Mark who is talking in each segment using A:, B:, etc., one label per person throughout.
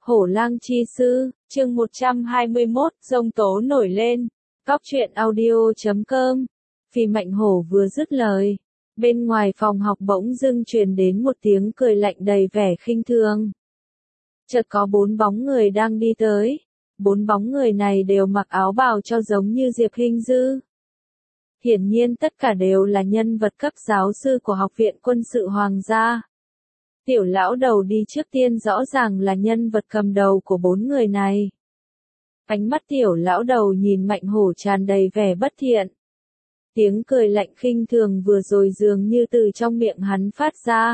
A: Hổ lang chi sư, chương 121, giông tố nổi lên. Cóc truyện audio.com. Phi Mạnh Hổ vừa dứt lời, bên ngoài phòng học bỗng dưng truyền đến một tiếng cười lạnh đầy vẻ khinh thường. Chợt có 4 bóng người đang đi tới. 4 bóng người này đều mặc áo bào cho giống như Diệp Hinh Dư. Hiển nhiên tất cả đều là nhân vật cấp giáo sư của Học viện Quân sự Hoàng gia. Tiểu lão đầu đi trước tiên rõ ràng là nhân vật cầm đầu của 4 người này. Ánh mắt tiểu lão đầu nhìn Mạnh Hổ tràn đầy vẻ bất thiện. Tiếng cười lạnh khinh thường vừa rồi dường như từ trong miệng hắn phát ra.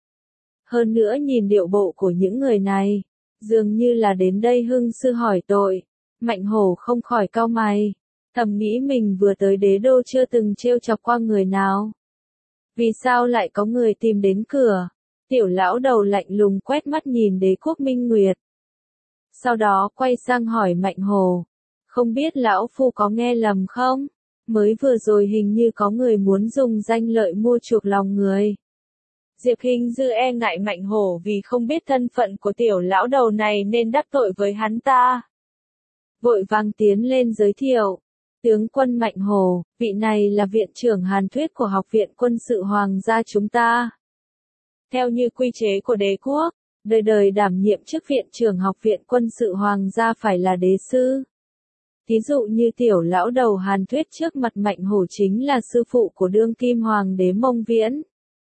A: Hơn nữa nhìn điệu bộ của những người này, dường như là đến đây hưng sư hỏi tội. Mạnh Hổ không khỏi cau mày, thầm nghĩ mình vừa tới đế đô chưa từng trêu chọc qua người nào. Vì sao lại có người tìm đến cửa? Tiểu lão đầu lạnh lùng quét mắt nhìn Đế Quốc Minh Nguyệt. Sau đó quay sang hỏi Mạnh Hổ. Không biết lão phu có nghe lầm không? Mới vừa rồi hình như có người muốn dùng danh lợi mua chuộc lòng người. Diệp Hinh Dư e ngại Mạnh Hổ vì không biết thân phận của tiểu lão đầu này nên đắc tội với hắn ta. Vội vàng tiến lên giới thiệu. Tướng quân Mạnh Hổ, vị này là viện trưởng hàn thuyết của Học viện Quân sự Hoàng gia chúng ta. Theo như quy chế của đế quốc, đời đời đảm nhiệm chức viện trưởng Học viện Quân sự Hoàng gia phải là đế sư. Thí dụ như tiểu lão đầu hàn thuyết trước mặt Mạnh Hổ chính là sư phụ của đương kim hoàng đế Mông Viễn.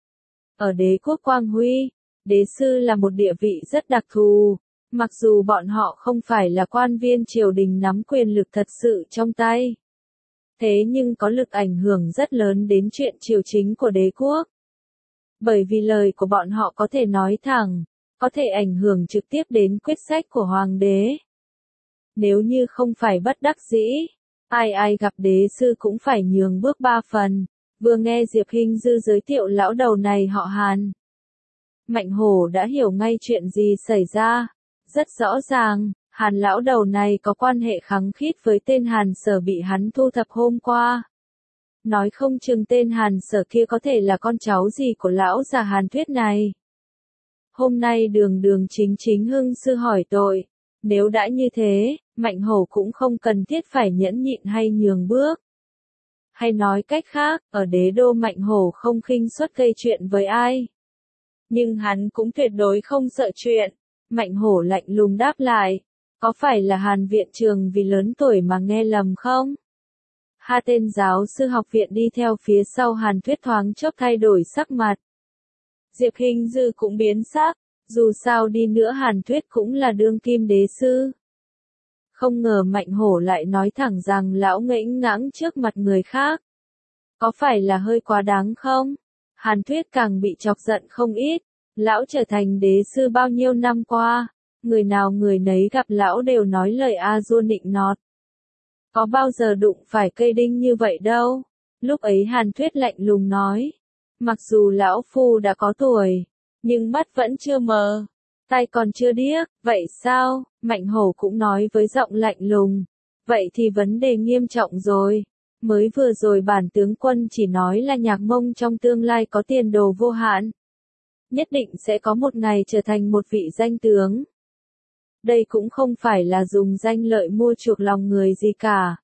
A: Ở đế quốc Quang Huy, đế sư là một địa vị rất đặc thù, mặc dù bọn họ không phải là quan viên triều đình nắm quyền lực thật sự trong tay. Thế nhưng có lực ảnh hưởng rất lớn đến chuyện triều chính của đế quốc. Bởi vì lời của bọn họ có thể nói thẳng, có thể ảnh hưởng trực tiếp đến quyết sách của hoàng đế. Nếu như không phải bất đắc dĩ, ai gặp đế sư cũng phải nhường bước 3 phần. Vừa nghe Diệp Hinh Dư giới thiệu lão đầu này họ Hàn. Mạnh Hổ đã hiểu ngay chuyện gì xảy ra. Rất rõ ràng, Hàn lão đầu này có quan hệ khăng khít với tên Hàn Sở bị hắn thu thập hôm qua. Nói không chừng tên Hàn Sở kia có thể là con cháu gì của lão già Hàn Thuyết này. Hôm nay đường đường chính chính hưng sư hỏi tội. Nếu đã như thế, Mạnh Hổ cũng không cần thiết phải nhẫn nhịn hay nhường bước. Hay nói cách khác, ở đế đô Mạnh Hổ không khinh suất gây chuyện với ai. Nhưng hắn cũng tuyệt đối không sợ chuyện. Mạnh Hổ lạnh lùng đáp lại. Có phải là Hàn viện trường vì lớn tuổi mà nghe lầm không? Hai tên giáo sư học viện đi theo phía sau Hàn Thuyết thoáng chốc thay đổi sắc mặt. Diệp Hinh Dư cũng biến sắc, dù sao đi nữa Hàn Thuyết cũng là đương kim đế sư. Không ngờ Mạnh Hổ lại nói thẳng rằng lão ngễnh ngãng trước mặt người khác. Có phải là hơi quá đáng không? Hàn Thuyết càng bị chọc giận không ít. Lão trở thành đế sư bao nhiêu năm qua, người nào người nấy gặp lão đều nói lời a dua nịnh nọt. Có bao giờ đụng phải cây đinh như vậy đâu. Lúc ấy Hàn Thuyết lạnh lùng nói. Mặc dù lão phu đã có tuổi, nhưng mắt vẫn chưa mờ, tai còn chưa điếc, vậy sao? Mạnh Hổ cũng nói với giọng lạnh lùng. Vậy thì vấn đề nghiêm trọng rồi. Mới vừa rồi bản tướng quân chỉ nói là Nhạc Mông trong tương lai có tiền đồ vô hạn. Nhất định sẽ có một ngày trở thành một vị danh tướng. Đây cũng không phải là dùng danh lợi mua chuộc lòng người gì cả.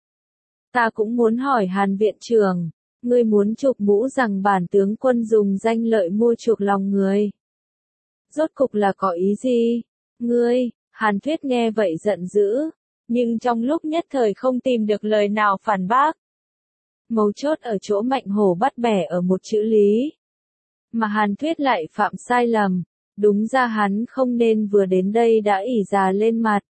A: Ta cũng muốn hỏi Hàn viện trưởng, ngươi muốn chụp mũ rằng bản tướng quân dùng danh lợi mua chuộc lòng người. Rốt cục là có ý gì? Ngươi, Hàn Thuyết nghe vậy giận dữ, nhưng trong lúc nhất thời không tìm được lời nào phản bác. Mấu chốt ở chỗ Mạnh Hổ bắt bẻ ở một chữ lý. Mà Hàn Thuyết lại phạm sai lầm, đúng ra hắn không nên vừa đến đây đã ỉ già lên mặt.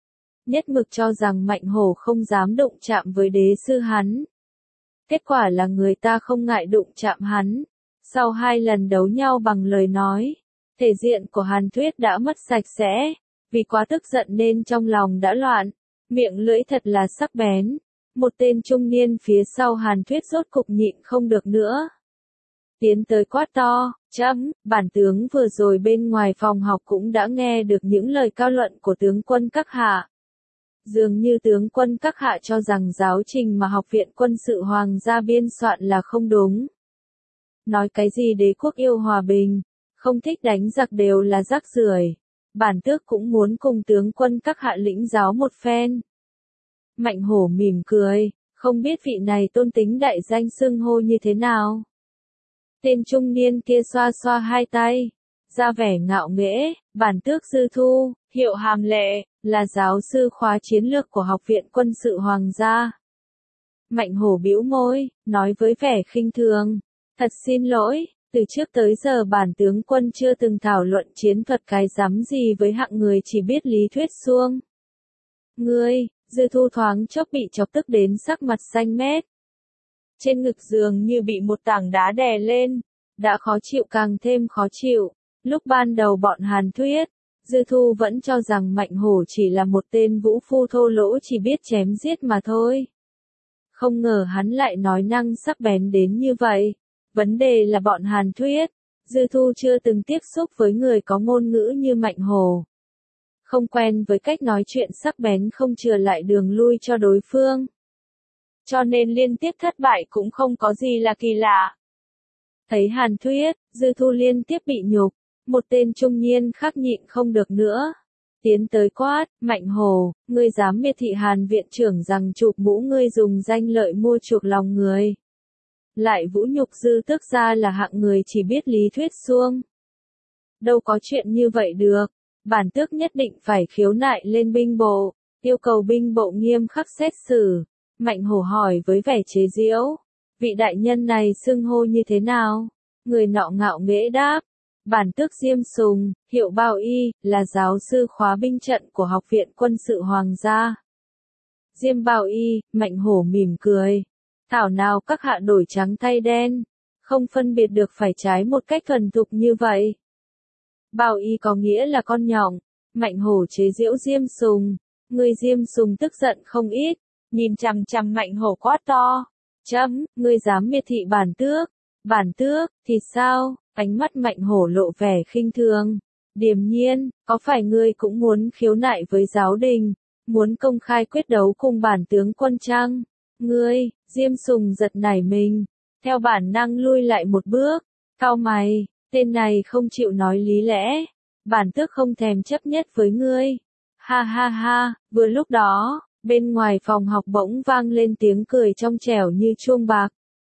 A: Nhất mực cho rằng Mạnh Hổ không dám đụng chạm với đế sư hắn. Kết quả là người ta không ngại đụng chạm hắn. Sau 2 lần đấu nhau bằng lời nói, thể diện của Hàn Thuyết đã mất sạch sẽ, vì quá tức giận nên trong lòng đã loạn, miệng lưỡi thật là sắc bén. Một tên trung niên phía sau Hàn Thuyết rốt cục nhịn không được nữa. Tiến tới quát to, bản tướng vừa rồi bên ngoài phòng học cũng đã nghe được những lời cao luận của tướng quân các hạ. Dường như tướng quân các hạ cho rằng giáo trình mà Học viện Quân sự Hoàng gia biên soạn là không đúng. Nói cái gì đế quốc yêu hòa bình, không thích đánh giặc đều là rác rưởi. bản tước cũng muốn cùng tướng quân các hạ lĩnh giáo một phen. Mạnh hổ mỉm cười, không biết vị này tôn tính đại danh xưng hô như thế nào. Tên trung niên kia xoa xoa hai tay, ra vẻ ngạo nghễ, bản tước Dư Thu, hiệu Hàm Lệ, là giáo sư khóa chiến lược của Học viện Quân sự Hoàng gia. Mạnh hổ bĩu môi, nói với vẻ khinh thường, thật xin lỗi, từ trước tới giờ bản tướng quân chưa từng thảo luận chiến thuật cái rắm gì với hạng người chỉ biết lý thuyết suông. Ngươi, Dư Thu thoáng chốc bị chọc tức đến sắc mặt xanh mét. Trên ngực giường như bị một tảng đá đè lên, đã khó chịu càng thêm khó chịu. Lúc ban đầu bọn Hàn Thuyết, Dư Thu vẫn cho rằng Mạnh hổ chỉ là một tên vũ phu thô lỗ chỉ biết chém giết mà thôi. Không ngờ hắn lại nói năng sắc bén đến như vậy. Vấn đề là bọn Hàn Thuyết, Dư Thu chưa từng tiếp xúc với người có ngôn ngữ như Mạnh hổ. Không quen với cách nói chuyện sắc bén không chừa lại đường lui cho đối phương. Cho nên liên tiếp thất bại cũng không có gì là kỳ lạ. Thấy Hàn Thuyết, Dư Thu liên tiếp bị nhục, một tên trung niên khác nhịn không được nữa. Tiến tới quát, Mạnh hổ, ngươi dám miệt thị Hàn viện trưởng rằng chụp mũ ngươi dùng danh lợi mua chuộc lòng người. Lại vũ nhục Dư tước gia là hạng người chỉ biết lý thuyết suông. Đâu có chuyện như vậy được, bản tước nhất định phải khiếu nại lên binh bộ, yêu cầu binh bộ nghiêm khắc xét xử. Mạnh hổ hỏi với vẻ chế giễu, vị đại nhân này xưng hô như thế nào? Người nọ ngạo nghễ đáp, bản tước Diêm Sùng, hiệu Bao Y, là giáo sư khóa binh trận của Học viện Quân sự Hoàng gia. Diêm Bao Y, Mạnh hổ mỉm cười, thảo nào các hạ đổi trắng thay đen, không phân biệt được phải trái một cách thuần thục như vậy. Bao Y có nghĩa là con nhộng, Mạnh hổ chế giễu Diêm Sùng, người Diêm Sùng tức giận không ít, nhìn chằm chằm Mạnh hổ quát to, ngươi dám miệt thị bản tước, thì sao? Ánh mắt Mạnh hổ lộ vẻ khinh thường, điềm nhiên, có phải ngươi cũng muốn khiếu nại với giáo đình, muốn công khai quyết đấu cùng bản tướng quân chăng? Ngươi, Diêm Sùng giật nảy mình, theo bản năng lui lại một bước, cau mày, tên này không chịu nói lý lẽ, bản tước không thèm chấp nhất với ngươi. Ha ha ha, vừa lúc đó, bên ngoài phòng học bỗng vang lên tiếng cười trong trẻo như chuông bạc.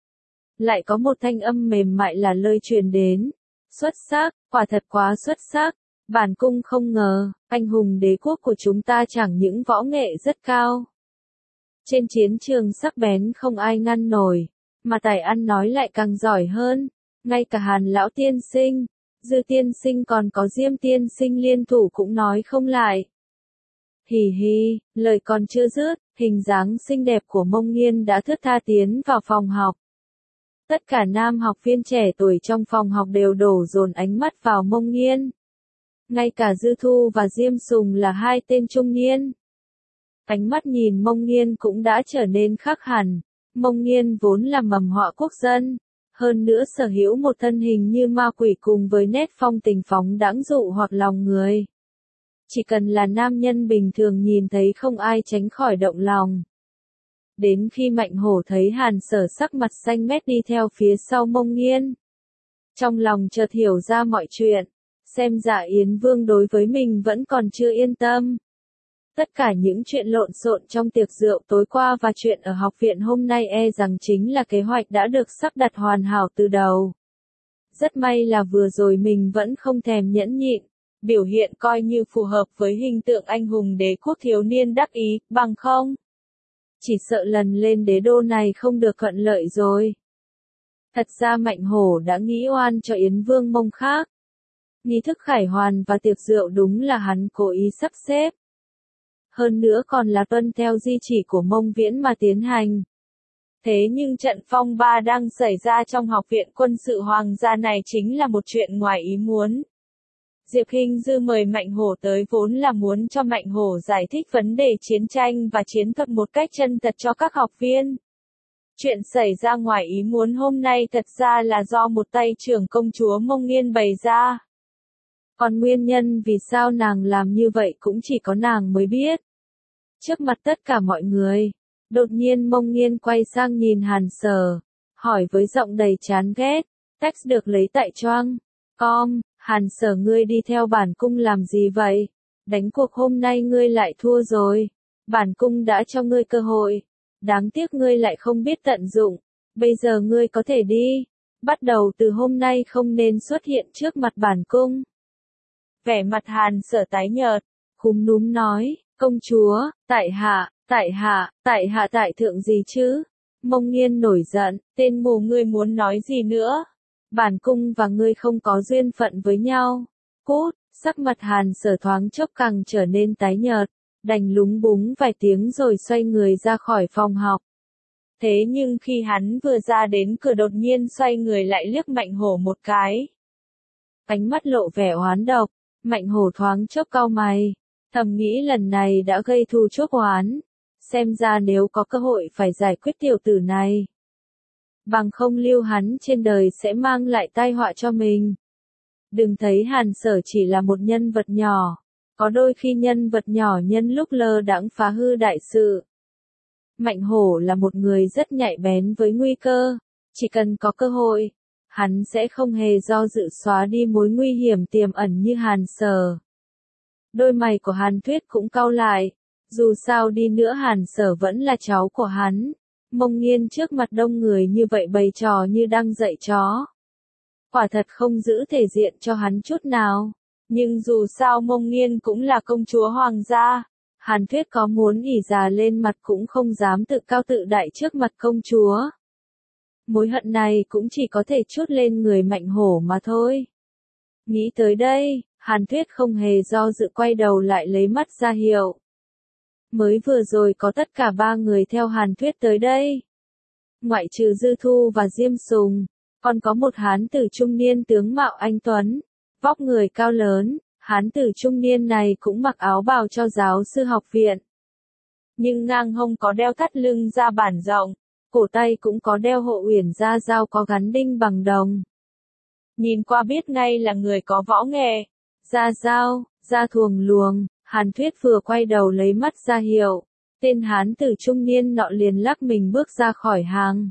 A: Lại có một thanh âm mềm mại là lời truyền đến. Xuất sắc, quả thật quá xuất sắc. Bản cung không ngờ, anh hùng đế quốc của chúng ta chẳng những võ nghệ rất cao. Trên chiến trường sắc bén không ai ngăn nổi, mà tài ăn nói lại càng giỏi hơn. Ngay cả Hàn lão tiên sinh, Dư tiên sinh còn có Diêm tiên sinh liên thủ cũng nói không lại. Hì hì, lời còn chưa dứt, hình dáng xinh đẹp của Mông Nghiên đã thướt tha tiến vào phòng học. Tất cả nam học viên trẻ tuổi trong phòng học đều đổ dồn ánh mắt vào Mông Nghiên. Ngay cả Dư Thu và Diêm Sùng là hai tên trung niên. Ánh mắt nhìn Mông Nghiên cũng đã trở nên khác hẳn. Mông Nghiên vốn là mầm họa quốc dân, hơn nữa sở hữu một thân hình như ma quỷ cùng với nét phong tình phóng đãng dụ hoặc lòng người. Chỉ cần là nam nhân bình thường nhìn thấy không ai tránh khỏi động lòng. Đến khi Mạnh hổ thấy Hàn Sở sắc mặt xanh mét đi theo phía sau Mông Nghiên. Trong lòng chợt hiểu ra mọi chuyện, xem ra Yến Vương đối với mình vẫn còn chưa yên tâm. Tất cả những chuyện lộn xộn trong tiệc rượu tối qua và chuyện ở học viện hôm nay rằng chính là kế hoạch đã được sắp đặt hoàn hảo từ đầu. Rất may là vừa rồi mình vẫn không thèm nhẫn nhịn, biểu hiện coi như phù hợp với hình tượng anh hùng đế quốc thiếu niên đắc ý, bằng không? Chỉ sợ lần lên đế đô này không được thuận lợi rồi. Thật ra Mạnh hổ đã nghĩ oan cho Yến Vương Mông khác. Nghi thức khải hoàn và tiệc rượu đúng là hắn cố ý sắp xếp. Hơn nữa còn là tuân theo di chỉ của Mông Viễn mà tiến hành. Thế nhưng trận phong ba đang xảy ra trong Học viện Quân sự Hoàng gia này chính là một chuyện ngoài ý muốn. Diệp Hinh Dư mời Mạnh hổ tới vốn là muốn cho Mạnh hổ giải thích vấn đề chiến tranh và chiến thuật một cách chân thật cho các học viên. Chuyện xảy ra ngoài ý muốn hôm nay thật ra là do một tay trưởng công chúa Mông Nghiên bày ra. Còn nguyên nhân vì sao nàng làm như vậy cũng chỉ có nàng mới biết. Trước mặt tất cả mọi người, đột nhiên Mông Nghiên quay sang nhìn Hàn Sở, hỏi với giọng đầy chán ghét, text được lấy tại Choang.com, Hàn Sở ngươi đi theo bản cung làm gì vậy? Đánh cuộc hôm nay ngươi lại thua rồi. Bản cung đã cho ngươi cơ hội. Đáng tiếc ngươi lại không biết tận dụng. Bây giờ ngươi có thể đi. Bắt đầu từ hôm nay không nên xuất hiện trước mặt bản cung. Vẻ mặt Hàn Sở tái nhợt, cúm núm nói, công chúa, tại hạ tại thượng gì chứ? Mông Nghiên nổi giận, tên mù ngươi muốn nói gì nữa? Bản cung và ngươi không có duyên phận với nhau. Cút, sắc mặt Hàn Sở thoáng chốc càng trở nên tái nhợt, đành lúng búng vài tiếng rồi xoay người ra khỏi phòng học. Thế nhưng khi hắn vừa ra đến cửa đột nhiên xoay người lại liếc Mạnh Hổ một cái. Ánh mắt lộ vẻ oán độc, Mạnh Hổ thoáng chốc cau mày, thầm nghĩ lần này đã gây thù chuốc oán. Xem ra nếu có cơ hội phải giải quyết tiểu tử này. Bằng không lưu hắn trên đời sẽ mang lại tai họa cho mình. Đừng thấy Hàn Sở chỉ là một nhân vật nhỏ. Có đôi khi nhân vật nhỏ nhân lúc lơ đãng phá hư đại sự. Mạnh Hổ là một người rất nhạy bén với nguy cơ. Chỉ cần có cơ hội, hắn sẽ không hề do dự xóa đi mối nguy hiểm tiềm ẩn như Hàn Sở. Đôi mày của Hàn Tuyết cũng cau lại. Dù sao đi nữa Hàn Sở vẫn là cháu của hắn. Mông Nghiên trước mặt đông người như vậy bày trò như đang dạy chó. Quả thật không giữ thể diện cho hắn chút nào. Nhưng dù sao Mông Nghiên cũng là công chúa hoàng gia. Hàn Tuyết có muốn ỉ già lên mặt cũng không dám tự cao tự đại trước mặt công chúa. Mối hận này cũng chỉ có thể trút lên người Mạnh Hổ mà thôi. Nghĩ tới đây, Hàn Tuyết không hề do dự quay đầu lại lấy mắt ra hiệu. Mới vừa rồi có tất cả 3 người theo Hàn Tuyết tới đây. Ngoại trừ Dư Thu và Diêm Sùng, còn có một hán tử trung niên tướng mạo anh tuấn, vóc người cao lớn, hán tử trung niên này cũng mặc áo bào cho giáo sư học viện. Nhưng ngang hông có đeo thắt lưng da bản rộng, cổ tay cũng có đeo hộ uyển da dao có gắn đinh bằng đồng. Nhìn qua biết ngay là người có võ nghệ, da dao, da thuồng luồng. Hàn Tuyết vừa quay đầu lấy mắt ra hiệu, tên hán tử trung niên nọ liền lắc mình bước ra khỏi hàng.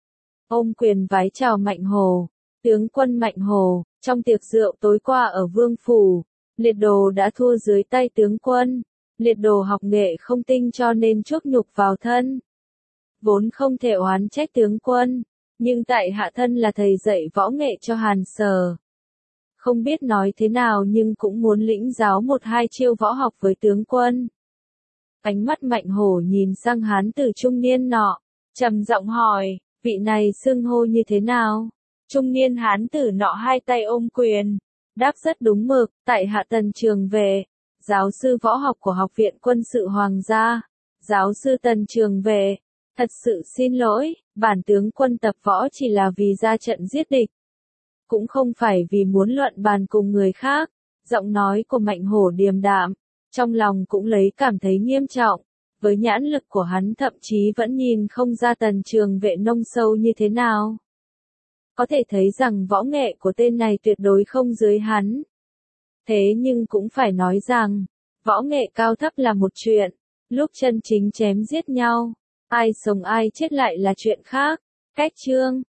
A: Ôm quyền vái chào Mạnh Hổ, tướng quân Mạnh Hổ, trong tiệc rượu tối qua ở Vương Phủ, Liệt Đồ đã thua dưới tay tướng quân, Liệt Đồ học nghệ không tinh cho nên chuốc nhục vào thân. Vốn không thể oán trách tướng quân, nhưng tại hạ thân là thầy dạy võ nghệ cho Hàn Sở. Không biết nói thế nào nhưng cũng muốn lĩnh giáo 1-2 chiêu võ học với tướng quân. Ánh mắt Mạnh Hổ nhìn sang hán tử trung niên nọ, trầm giọng hỏi, vị này xưng hô như thế nào? Trung niên hán tử nọ hai tay ôm quyền, đáp rất đúng mực, tại hạ Tần Trường Vệ, giáo sư võ học của Học viện Quân sự Hoàng gia. Giáo sư Tần Trường Vệ, thật sự xin lỗi, bản tướng quân tập võ chỉ là vì ra trận giết địch. Cũng không phải vì muốn luận bàn cùng người khác. Giọng nói của Mạnh Hổ điềm đạm, trong lòng cũng lấy cảm thấy nghiêm trọng. Với nhãn lực của hắn thậm chí vẫn nhìn không ra Tần Trường Vệ nông sâu như thế nào. Có thể thấy rằng võ nghệ của tên này tuyệt đối không dưới hắn. Thế nhưng cũng phải nói rằng, võ nghệ cao thấp là một chuyện, lúc chân chính chém giết nhau, ai sống ai chết lại là chuyện khác. Cách chương